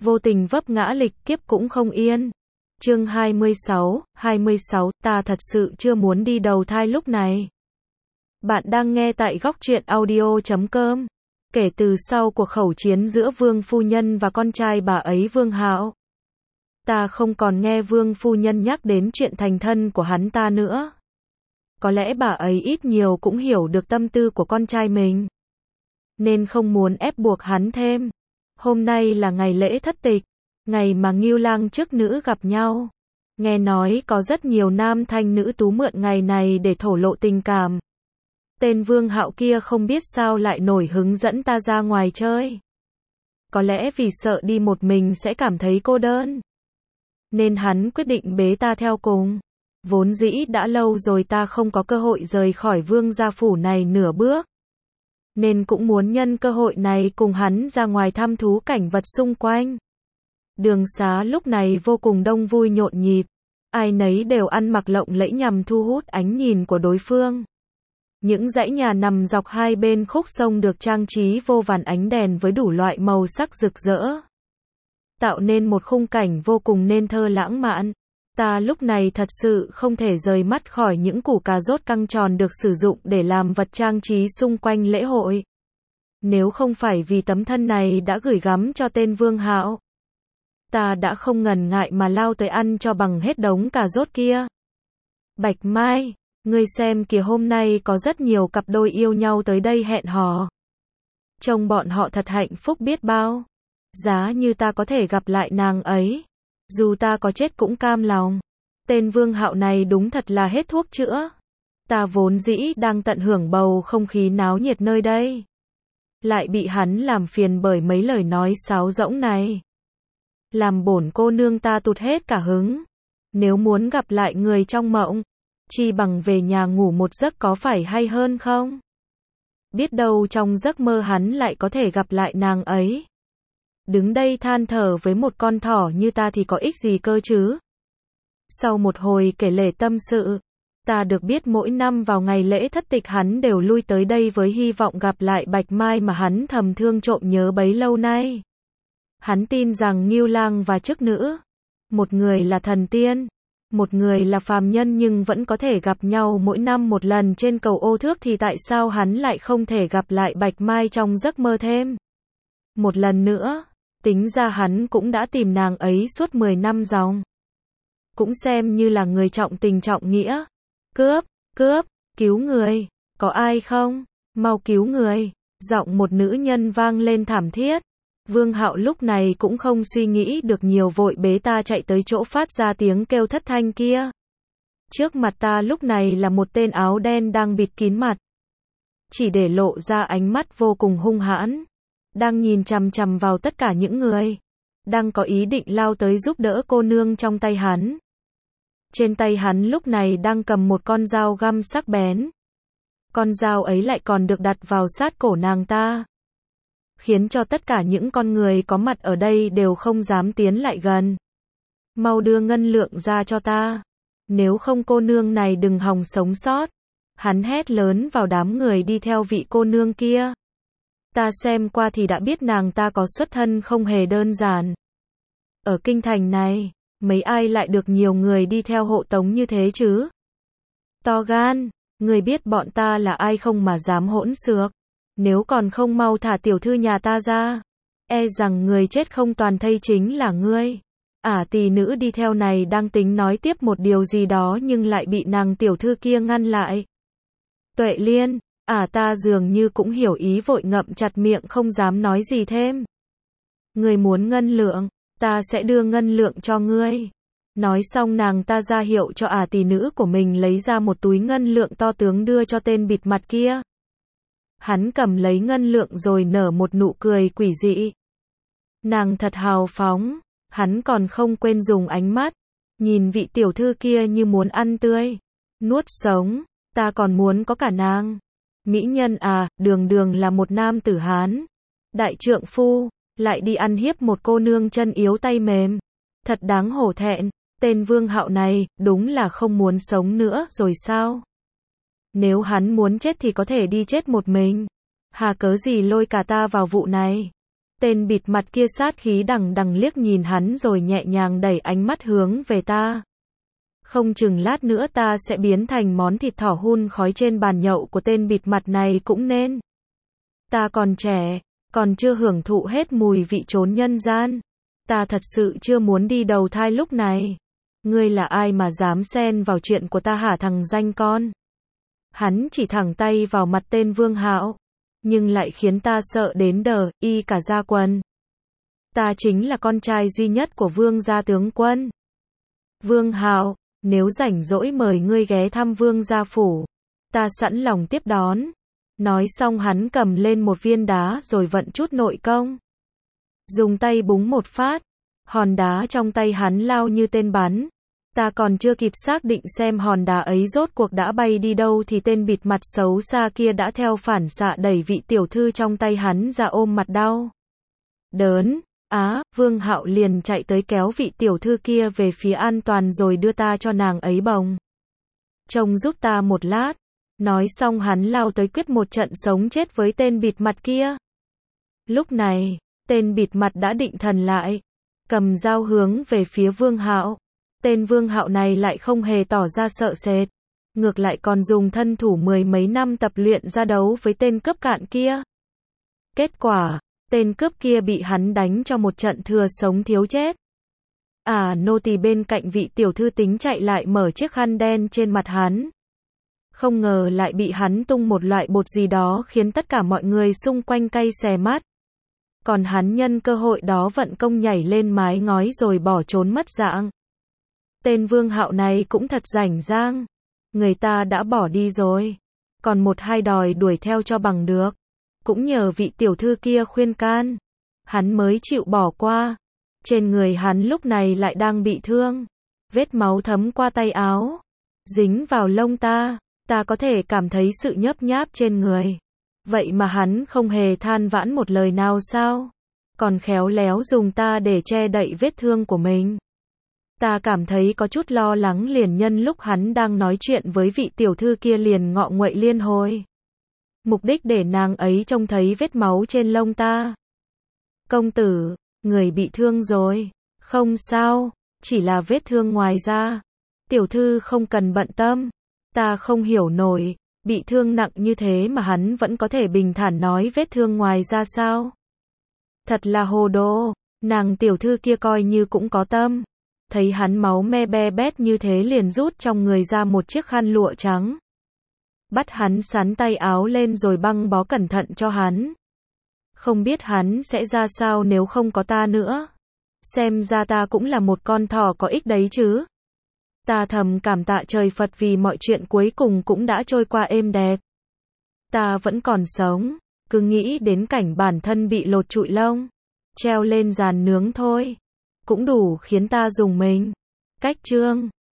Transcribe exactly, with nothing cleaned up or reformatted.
vô tình vấp ngã lịch kiếp cũng không yên. Chương hai mươi sáu, hai mươi sáu, ta thật sự chưa muốn đi đầu thai lúc này. Bạn đang nghe tại góc truyện audio chấm com. Kể từ sau cuộc khẩu chiến giữa Vương phu nhân và con trai bà ấy Vương Hạo, ta không còn nghe Vương phu nhân nhắc đến chuyện thành thân của hắn ta nữa. Có lẽ bà ấy ít nhiều cũng hiểu được tâm tư của con trai mình, nên không muốn ép buộc hắn thêm. Hôm nay là ngày lễ thất tịch, ngày mà Ngưu Lang chức nữ gặp nhau. Nghe nói có rất nhiều nam thanh nữ tú mượn ngày này để thổ lộ tình cảm. Tên Vương Hạo kia không biết sao lại nổi hứng dẫn ta ra ngoài chơi. Có lẽ vì sợ đi một mình sẽ cảm thấy cô đơn, nên hắn quyết định bế ta theo cùng. Vốn dĩ đã lâu rồi ta không có cơ hội rời khỏi Vương gia phủ này nửa bước, nên cũng muốn nhân cơ hội này cùng hắn ra ngoài thăm thú cảnh vật xung quanh. Đường xá lúc này vô cùng đông vui nhộn nhịp, ai nấy đều ăn mặc lộng lẫy nhằm thu hút ánh nhìn của đối phương. Những dãy nhà nằm dọc hai bên khúc sông được trang trí vô vàn ánh đèn với đủ loại màu sắc rực rỡ, tạo nên một khung cảnh vô cùng nên thơ lãng mạn. Ta lúc này thật sự không thể rời mắt khỏi những củ cà rốt căng tròn được sử dụng để làm vật trang trí xung quanh lễ hội. Nếu không phải vì tấm thân này đã gửi gắm cho tên Vương Hạo, ta đã không ngần ngại mà lao tới ăn cho bằng hết đống cà rốt kia. Bạch Mai, ngươi xem kìa, hôm nay có rất nhiều cặp đôi yêu nhau tới đây hẹn hò. Trông bọn họ thật hạnh phúc biết bao. Giá như ta có thể gặp lại nàng ấy, dù ta có chết cũng cam lòng. Tên Vương Hạo này đúng thật là hết thuốc chữa. Ta vốn dĩ đang tận hưởng bầu không khí náo nhiệt nơi đây, lại bị hắn làm phiền bởi mấy lời nói sáo rỗng này, làm bổn cô nương ta tụt hết cả hứng. Nếu muốn gặp lại người trong mộng, chi bằng về nhà ngủ một giấc có phải hay hơn không? Biết đâu trong giấc mơ hắn lại có thể gặp lại nàng ấy. Đứng đây than thở với một con thỏ như ta thì có ích gì cơ chứ? Sau một hồi kể lể tâm sự, ta được biết mỗi năm vào ngày lễ thất tịch hắn đều lui tới đây với hy vọng gặp lại Bạch Mai mà hắn thầm thương trộm nhớ bấy lâu nay. Hắn tin rằng Ngưu Lang và chức nữ, một người là thần tiên, một người là phàm nhân nhưng vẫn có thể gặp nhau mỗi năm một lần trên cầu Ô Thước, thì tại sao hắn lại không thể gặp lại Bạch Mai trong giấc mơ thêm một lần nữa? Tính ra hắn cũng đã tìm nàng ấy suốt mười năm dòng, cũng xem như là người trọng tình trọng nghĩa. Cướp, cướp, cứu người, có ai không? Mau cứu người. Giọng một nữ nhân vang lên thảm thiết. Vương Hạo lúc này cũng không suy nghĩ được nhiều, vội bế ta chạy tới chỗ phát ra tiếng kêu thất thanh kia. Trước mặt ta lúc này là một tên áo đen đang bịt kín mặt, chỉ để lộ ra ánh mắt vô cùng hung hãn, đang nhìn chằm chằm vào tất cả những người đang có ý định lao tới giúp đỡ cô nương trong tay hắn. Trên tay hắn lúc này đang cầm một con dao găm sắc bén. Con dao ấy lại còn được đặt vào sát cổ nàng ta, khiến cho tất cả những con người có mặt ở đây đều không dám tiến lại gần. Mau đưa ngân lượng ra cho ta, nếu không cô nương này đừng hòng sống sót. Hắn hét lớn vào đám người đi theo vị cô nương kia. Ta xem qua thì đã biết nàng ta có xuất thân không hề đơn giản. Ở kinh thành này, mấy ai lại được nhiều người đi theo hộ tống như thế chứ? To gan, người biết bọn ta là ai không mà dám hỗn xược? Nếu còn không mau thả tiểu thư nhà ta ra, e rằng người chết không toàn thây chính là ngươi. Ả tỳ nữ đi theo này đang tính nói tiếp một điều gì đó nhưng lại bị nàng tiểu thư kia ngăn lại. Tuệ Liên, ả ta dường như cũng hiểu ý, vội ngậm chặt miệng không dám nói gì thêm. Người muốn ngân lượng, ta sẽ đưa ngân lượng cho ngươi. Nói xong nàng ta ra hiệu cho ả tỳ nữ của mình lấy ra một túi ngân lượng to tướng đưa cho tên bịt mặt kia. Hắn cầm lấy ngân lượng rồi nở một nụ cười quỷ dị. Nàng thật hào phóng, hắn còn không quên dùng ánh mắt nhìn vị tiểu thư kia như muốn ăn tươi nuốt sống. Ta còn muốn có cả nàng. Mỹ nhân à, đường đường là một nam tử Hán, đại trượng phu, lại đi ăn hiếp một cô nương chân yếu tay mềm. Thật đáng hổ thẹn. Tên Vương Hạo này, đúng là không muốn sống nữa rồi sao? Nếu hắn muốn chết thì có thể đi chết một mình. Hà cớ gì lôi cả ta vào vụ này? Tên bịt mặt kia sát khí đằng đằng liếc nhìn hắn rồi nhẹ nhàng đẩy ánh mắt hướng về ta. Không chừng lát nữa ta sẽ biến thành món thịt thỏ hun khói trên bàn nhậu của tên bịt mặt này cũng nên. Ta còn trẻ, còn chưa hưởng thụ hết mùi vị chốn nhân gian. Ta thật sự chưa muốn đi đầu thai lúc này. Ngươi là ai mà dám xen vào chuyện của ta hả thằng danh con? Hắn chỉ thẳng tay vào mặt tên Vương Hạo, nhưng lại khiến ta sợ đến đờ y cả da quần. Ta chính là con trai duy nhất của Vương gia tướng quân. Vương Hạo, nếu rảnh rỗi mời ngươi ghé thăm Vương gia phủ, ta sẵn lòng tiếp đón. Nói xong hắn cầm lên một viên đá rồi vận chút nội công. Dùng tay búng một phát, hòn đá trong tay hắn lao như tên bắn. Ta còn chưa kịp xác định xem hòn đá ấy rốt cuộc đã bay đi đâu thì tên bịt mặt xấu xa kia đã theo phản xạ đẩy vị tiểu thư trong tay hắn ra ôm mặt đau đớn. Á, Vương Hạo liền chạy tới kéo vị tiểu thư kia về phía an toàn rồi đưa ta cho nàng ấy bồng. Trông giúp ta một lát. Nói xong hắn lao tới quyết một trận sống chết với tên bịt mặt kia. Lúc này, tên bịt mặt đã định thần lại, cầm dao hướng về phía Vương Hạo. Tên Vương Hạo này lại không hề tỏ ra sợ sệt, ngược lại còn dùng thân thủ mười mấy năm tập luyện ra đấu với tên cướp cạn kia. Kết quả, tên cướp kia bị hắn đánh cho một trận thừa sống thiếu chết. À, nô tỳ bên cạnh vị tiểu thư tính chạy lại mở chiếc khăn đen trên mặt hắn. Không ngờ lại bị hắn tung một loại bột gì đó khiến tất cả mọi người xung quanh cay xè mắt. Còn hắn nhân cơ hội đó vận công nhảy lên mái ngói rồi bỏ trốn mất dạng. Tên Vương Hạo này cũng thật rảnh rang. Người ta đã bỏ đi rồi, còn một hai đòi đuổi theo cho bằng được. Cũng nhờ vị tiểu thư kia khuyên can, hắn mới chịu bỏ qua. Trên người hắn lúc này lại đang bị thương. Vết máu thấm qua tay áo, dính vào lông ta. Ta có thể cảm thấy sự nhớp nháp trên người. Vậy mà hắn không hề than vãn một lời nào sao? Còn khéo léo dùng ta để che đậy vết thương của mình. Ta cảm thấy có chút lo lắng liền nhân lúc hắn đang nói chuyện với vị tiểu thư kia liền ngọ nguậy liên hồi. Mục đích để nàng ấy trông thấy vết máu trên lông ta. Công tử, người bị thương rồi. Không sao, chỉ là vết thương ngoài da. Tiểu thư không cần bận tâm. Ta không hiểu nổi, bị thương nặng như thế mà hắn vẫn có thể bình thản nói vết thương ngoài ra sao? Thật là hồ đồ, nàng tiểu thư kia coi như cũng có tâm. Thấy hắn máu me be bét như thế liền rút trong người ra một chiếc khăn lụa trắng. Bắt hắn sắn tay áo lên rồi băng bó cẩn thận cho hắn. Không biết hắn sẽ ra sao nếu không có ta nữa. Xem ra ta cũng là một con thỏ có ích đấy chứ. Ta thầm cảm tạ trời Phật vì mọi chuyện cuối cùng cũng đã trôi qua êm đẹp. Ta vẫn còn sống, cứ nghĩ đến cảnh bản thân bị lột trụi lông, treo lên giàn nướng thôi, cũng đủ khiến ta rùng mình. Cách chương